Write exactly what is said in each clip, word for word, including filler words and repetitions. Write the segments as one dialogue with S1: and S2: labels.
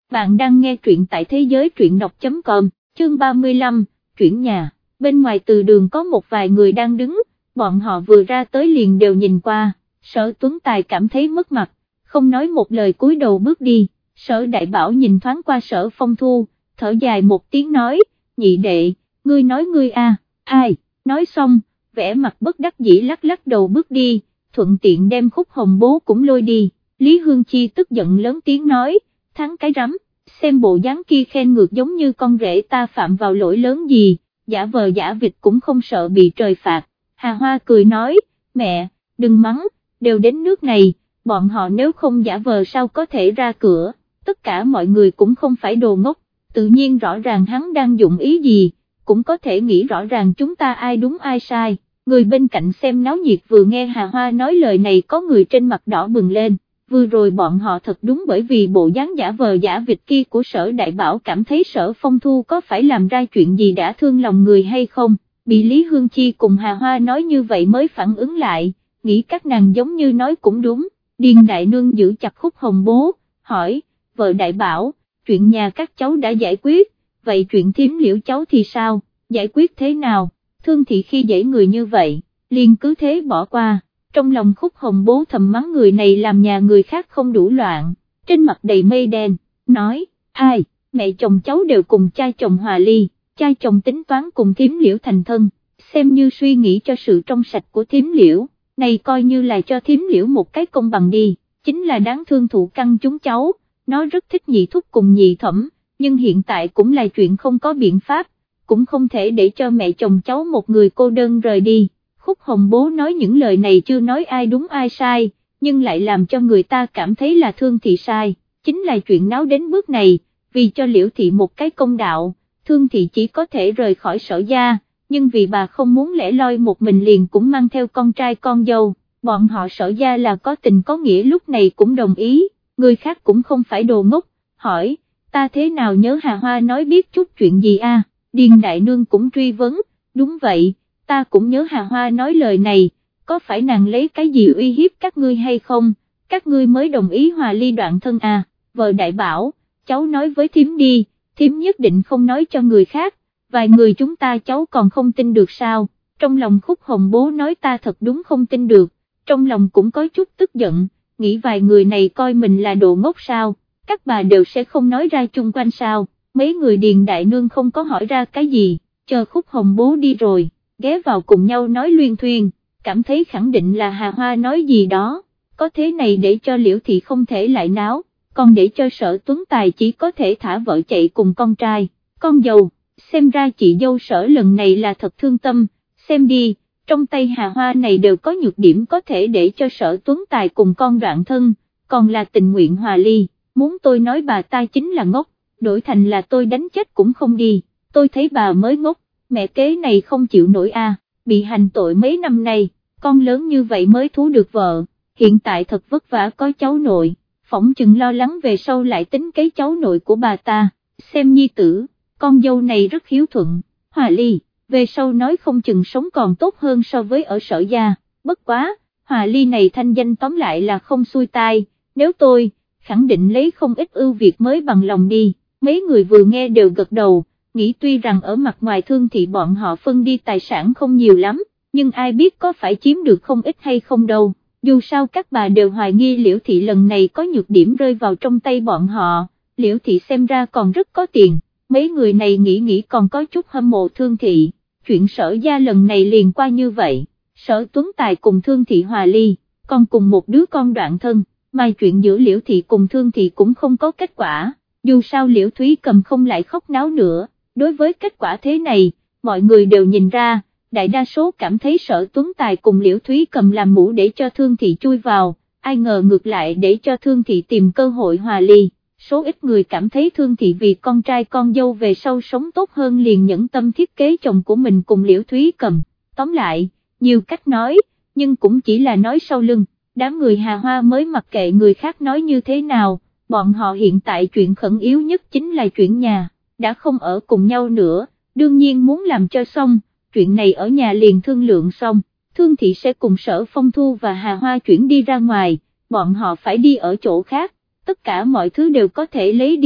S1: bạn đang nghe truyện tại thế giới truyện đọc chấm com, chương ba mươi lăm, chuyển nhà. Bên ngoài từ đường có một vài người đang đứng, bọn họ vừa ra tới liền đều nhìn qua, Sở Tuấn Tài cảm thấy mất mặt, không nói một lời cúi đầu bước đi. Sở Đại Bảo nhìn thoáng qua Sở Phong Thu, thở dài một tiếng nói, nhị đệ, ngươi nói ngươi a, ai, nói xong, vẻ mặt bất đắc dĩ lắc lắc đầu bước đi, thuận tiện đem Khúc Hồng Bố cũng lôi đi. Lý Hương Chi tức giận lớn tiếng nói, thắng cái rắm, xem bộ dáng kia khen ngược giống như con rể ta phạm vào lỗi lớn gì, giả vờ giả vịt cũng không sợ bị trời phạt. Hà Hoa cười nói, mẹ, đừng mắng, đều đến nước này, bọn họ nếu không giả vờ sao có thể ra cửa, tất cả mọi người cũng không phải đồ ngốc, tự nhiên rõ ràng hắn đang dụng ý gì, cũng có thể nghĩ rõ ràng chúng ta ai đúng ai sai. Người bên cạnh xem náo nhiệt vừa nghe Hà Hoa nói lời này có người trên mặt đỏ bừng lên. Vừa rồi bọn họ thật đúng bởi vì bộ dáng giả vờ giả vịt kia của Sở Đại Bảo cảm thấy Sở Phong Thu có phải làm ra chuyện gì đã thương lòng người hay không, bị Lý Hương Chi cùng Hà Hoa nói như vậy mới phản ứng lại, nghĩ các nàng giống như nói cũng đúng. Điền Đại Nương giữ chặt Khúc Hồng Bố, hỏi, vợ Đại Bảo, chuyện nhà các cháu đã giải quyết, vậy chuyện Thím Liễu cháu thì sao, giải quyết thế nào? Thương Thị khi dễ người như vậy, liền cứ thế bỏ qua. Trong lòng Khúc Hồng Bố thầm mắng người này làm nhà người khác không đủ loạn, trên mặt đầy mây đen, nói, ai, mẹ chồng cháu đều cùng cha chồng hòa ly, cha chồng tính toán cùng Thím Liễu thành thân, xem như suy nghĩ cho sự trong sạch của Thím Liễu, này coi như là cho Thím Liễu một cái công bằng đi, chính là đáng thương thụ căn chúng cháu, nó rất thích nhị thúc cùng nhị thẩm, nhưng hiện tại cũng là chuyện không có biện pháp, cũng không thể để cho mẹ chồng cháu một người cô đơn rời đi. Khúc Hồng Bố nói những lời này chưa nói ai đúng ai sai, nhưng lại làm cho người ta cảm thấy là Thương Thị sai, chính là chuyện náo đến bước này, vì cho Liễu Thị một cái công đạo, Thương Thị chỉ có thể rời khỏi Sở gia, nhưng vì bà không muốn lẻ loi một mình liền cũng mang theo con trai con dâu, bọn họ Sở gia là có tình có nghĩa lúc này cũng đồng ý, người khác cũng không phải đồ ngốc, hỏi, ta thế nào nhớ Hà Hoa nói biết chút chuyện gì a? Điền Đại Nương cũng truy vấn, đúng vậy. Ta cũng nhớ Hà Hoa nói lời này, có phải nàng lấy cái gì uy hiếp các ngươi hay không, các ngươi mới đồng ý hòa ly đoạn thân à, vợ Đại Bảo, cháu nói với thím đi, thím nhất định không nói cho người khác, vài người chúng ta cháu còn không tin được sao, trong lòng Khúc Hồng Bố nói ta thật đúng không tin được, trong lòng cũng có chút tức giận, nghĩ vài người này coi mình là đồ ngốc sao, các bà đều sẽ không nói ra chung quanh sao, mấy người Điền Đại Nương không có hỏi ra cái gì, chờ Khúc Hồng Bố đi rồi, ghé vào cùng nhau nói luyên thuyên, cảm thấy khẳng định là Hà Hoa nói gì đó, có thế này để cho Liễu Thị không thể lại náo, còn để cho Sở Tuấn Tài chỉ có thể thả vợ chạy cùng con trai, con dâu, xem ra chị dâu Sở lần này là thật thương tâm, xem đi, trong tay Hà Hoa này đều có nhược điểm có thể để cho Sở Tuấn Tài cùng con đoạn thân, còn là tình nguyện hòa ly, muốn tôi nói bà ta chính là ngốc, đổi thành là tôi đánh chết cũng không đi, tôi thấy bà mới ngốc. Mẹ kế này không chịu nổi a, bị hành tội mấy năm nay, con lớn như vậy mới thú được vợ, hiện tại thật vất vả có cháu nội, phỏng chừng lo lắng về sau lại tính cái cháu nội của bà ta, xem nhi tử, con dâu này rất hiếu thuận, hòa ly, về sau nói không chừng sống còn tốt hơn so với ở Sở gia, bất quá, hòa ly này thanh danh tóm lại là không xuôi tai, nếu tôi, khẳng định lấy không ít ưu việt mới bằng lòng đi, mấy người vừa nghe đều gật đầu. Nghĩ tuy rằng ở mặt ngoài Thương Thị bọn họ phân đi tài sản không nhiều lắm, nhưng ai biết có phải chiếm được không ít hay không đâu, dù sao các bà đều hoài nghi Liễu Thị lần này có nhược điểm rơi vào trong tay bọn họ, Liễu Thị xem ra còn rất có tiền, mấy người này nghĩ nghĩ còn có chút hâm mộ Thương Thị, chuyện Sở gia lần này liền qua như vậy, Sở Tuấn Tài cùng Thương Thị hòa ly, còn cùng một đứa con đoạn thân, mà chuyện giữa Liễu Thị cùng Thương Thị cũng không có kết quả, dù sao Liễu Thúy Cầm không lại khóc náo nữa. Đối với kết quả thế này, mọi người đều nhìn ra, đại đa số cảm thấy Sở Tuấn Tài cùng Liễu Thúy Cầm làm mũ để cho Thương Thị chui vào, ai ngờ ngược lại để cho Thương Thị tìm cơ hội hòa ly, số ít người cảm thấy Thương Thị vì con trai con dâu về sau sống tốt hơn liền nhẫn tâm thiết kế chồng của mình cùng Liễu Thúy Cầm, tóm lại, nhiều cách nói, nhưng cũng chỉ là nói sau lưng, đám người Hà Hoa mới mặc kệ người khác nói như thế nào, bọn họ hiện tại chuyện khẩn yếu nhất chính là chuyển nhà. Đã không ở cùng nhau nữa, đương nhiên muốn làm cho xong, chuyện này ở nhà liền thương lượng xong, Thương Thị sẽ cùng Sở Phong Thu và Hà Hoa chuyển đi ra ngoài, bọn họ phải đi ở chỗ khác, tất cả mọi thứ đều có thể lấy đi,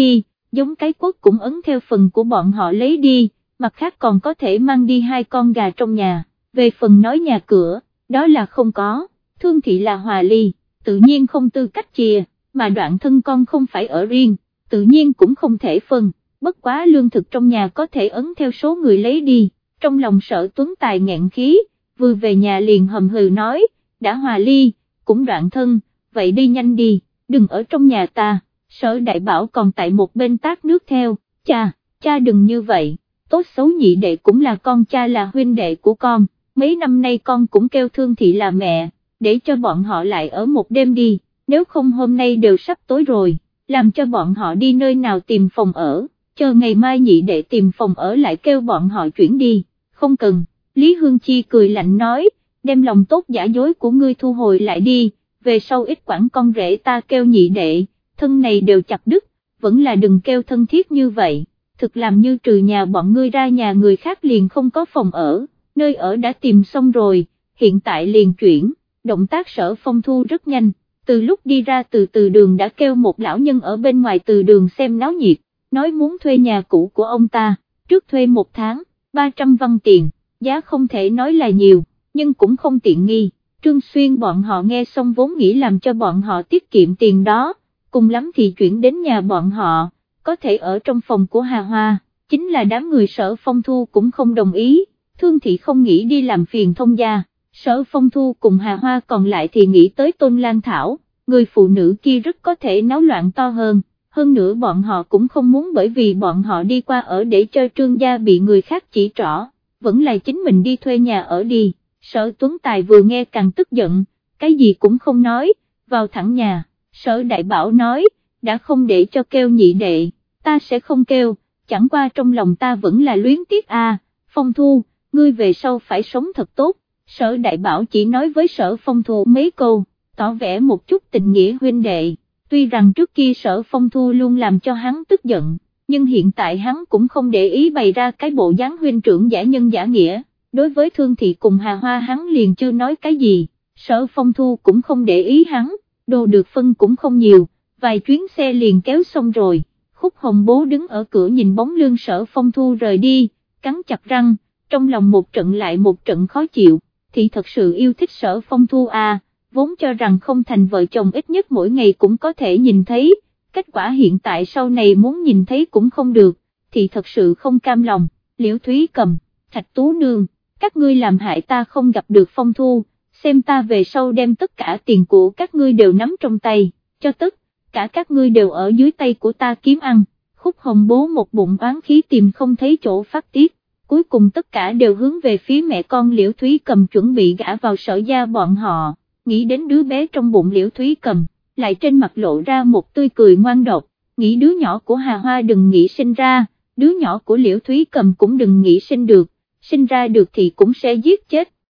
S1: giống cái quất cũng ấn theo phần của bọn họ lấy đi, mặt khác còn có thể mang đi hai con gà trong nhà, về phần nói nhà cửa, đó là không có, Thương Thị là hòa ly, tự nhiên không tư cách chia, mà Đoạn Thân con không phải ở riêng, tự nhiên cũng không thể phân, bất quá lương thực trong nhà có thể ấn theo số người lấy đi, trong lòng Sở Tuấn Tài nghẹn khí, vừa về nhà liền hầm hừ nói, đã hòa ly, cũng đoạn thân, vậy đi nhanh đi, đừng ở trong nhà ta. Sở Đại Bảo còn tại một bên tát nước theo, cha, cha đừng như vậy, tốt xấu nhị đệ cũng là con, cha là huynh đệ của con, mấy năm nay con cũng kêu Thương Thị là mẹ, để cho bọn họ lại ở một đêm đi, nếu không hôm nay đều sắp tối rồi, làm cho bọn họ đi nơi nào tìm phòng ở, chờ ngày mai nhị đệ tìm phòng ở lại kêu bọn họ chuyển đi, không cần. Lý Hương Chi cười lạnh nói, đem lòng tốt giả dối của ngươi thu hồi lại đi, về sau ít quản con rể ta kêu nhị đệ, thân này đều chặt đứt, vẫn là đừng kêu thân thiết như vậy, thực làm như trừ nhà bọn ngươi ra nhà người khác liền không có phòng ở, nơi ở đã tìm xong rồi, hiện tại liền chuyển, động tác Sở Phong Thu rất nhanh, từ lúc đi ra từ từ đường đã kêu một lão nhân ở bên ngoài từ đường xem náo nhiệt, nói muốn thuê nhà cũ của ông ta, trước thuê một tháng, ba trăm văn tiền, giá không thể nói là nhiều, nhưng cũng không tiện nghi. Trương Xuyên bọn họ nghe xong vốn nghĩ làm cho bọn họ tiết kiệm tiền đó, cùng lắm thì chuyển đến nhà bọn họ, có thể ở trong phòng của Hà Hoa, chính là đám người Sở Phong Thu cũng không đồng ý, Thương Thị không nghĩ đi làm phiền thông gia, Sở Phong Thu cùng Hà Hoa còn lại thì nghĩ tới Tôn Lan Thảo, người phụ nữ kia rất có thể náo loạn to hơn, hơn nữa bọn họ cũng không muốn bởi vì bọn họ đi qua ở để cho Trương gia bị người khác chỉ trỏ, vẫn là chính mình đi thuê nhà ở đi. Sở Tuấn Tài vừa nghe càng tức giận, cái gì cũng không nói, vào thẳng nhà, Sở Đại Bảo nói, đã không để cho kêu nhị đệ, ta sẽ không kêu, chẳng qua trong lòng ta vẫn là luyến tiếc a. Phong Thu, ngươi về sau phải sống thật tốt, Sở Đại Bảo chỉ nói với Sở Phong Thu mấy câu, tỏ vẻ một chút tình nghĩa huynh đệ, tuy rằng trước kia Sở Phong Thu luôn làm cho hắn tức giận, nhưng hiện tại hắn cũng không để ý bày ra cái bộ dáng huynh trưởng giả nhân giả nghĩa. Đối với Thương Thị cùng Hà Hoa hắn liền chưa nói cái gì, Sở Phong Thu cũng không để ý hắn, đồ được phân cũng không nhiều, vài chuyến xe liền kéo xong rồi, Khúc Hồng Bố đứng ở cửa nhìn bóng lưng Sở Phong Thu rời đi, cắn chặt răng, trong lòng một trận lại một trận khó chịu, thì thật sự yêu thích Sở Phong Thu à, vốn cho rằng không thành vợ chồng ít nhất mỗi ngày cũng có thể nhìn thấy, kết quả hiện tại sau này muốn nhìn thấy cũng không được, thì thật sự không cam lòng. Liễu Thúy Cầm, Thạch Tú Nương, các ngươi làm hại ta không gặp được Phong Thu, xem ta về sau đem tất cả tiền của các ngươi đều nắm trong tay, cho tất cả các ngươi đều ở dưới tay của ta kiếm ăn. Khúc Hồng Bố một bụng oán khí tìm không thấy chỗ phát tiết, cuối cùng tất cả đều hướng về phía mẹ con Liễu Thúy Cầm chuẩn bị gả vào Sở gia bọn họ, nghĩ đến đứa bé trong bụng Liễu Thúy Cầm, lại trên mặt lộ ra một tươi cười ngoan độc, nghĩ đứa nhỏ của Hà Hoa đừng nghĩ sinh ra, đứa nhỏ của Liễu Thúy Cầm cũng đừng nghĩ sinh được, sinh ra được thì cũng sẽ giết chết.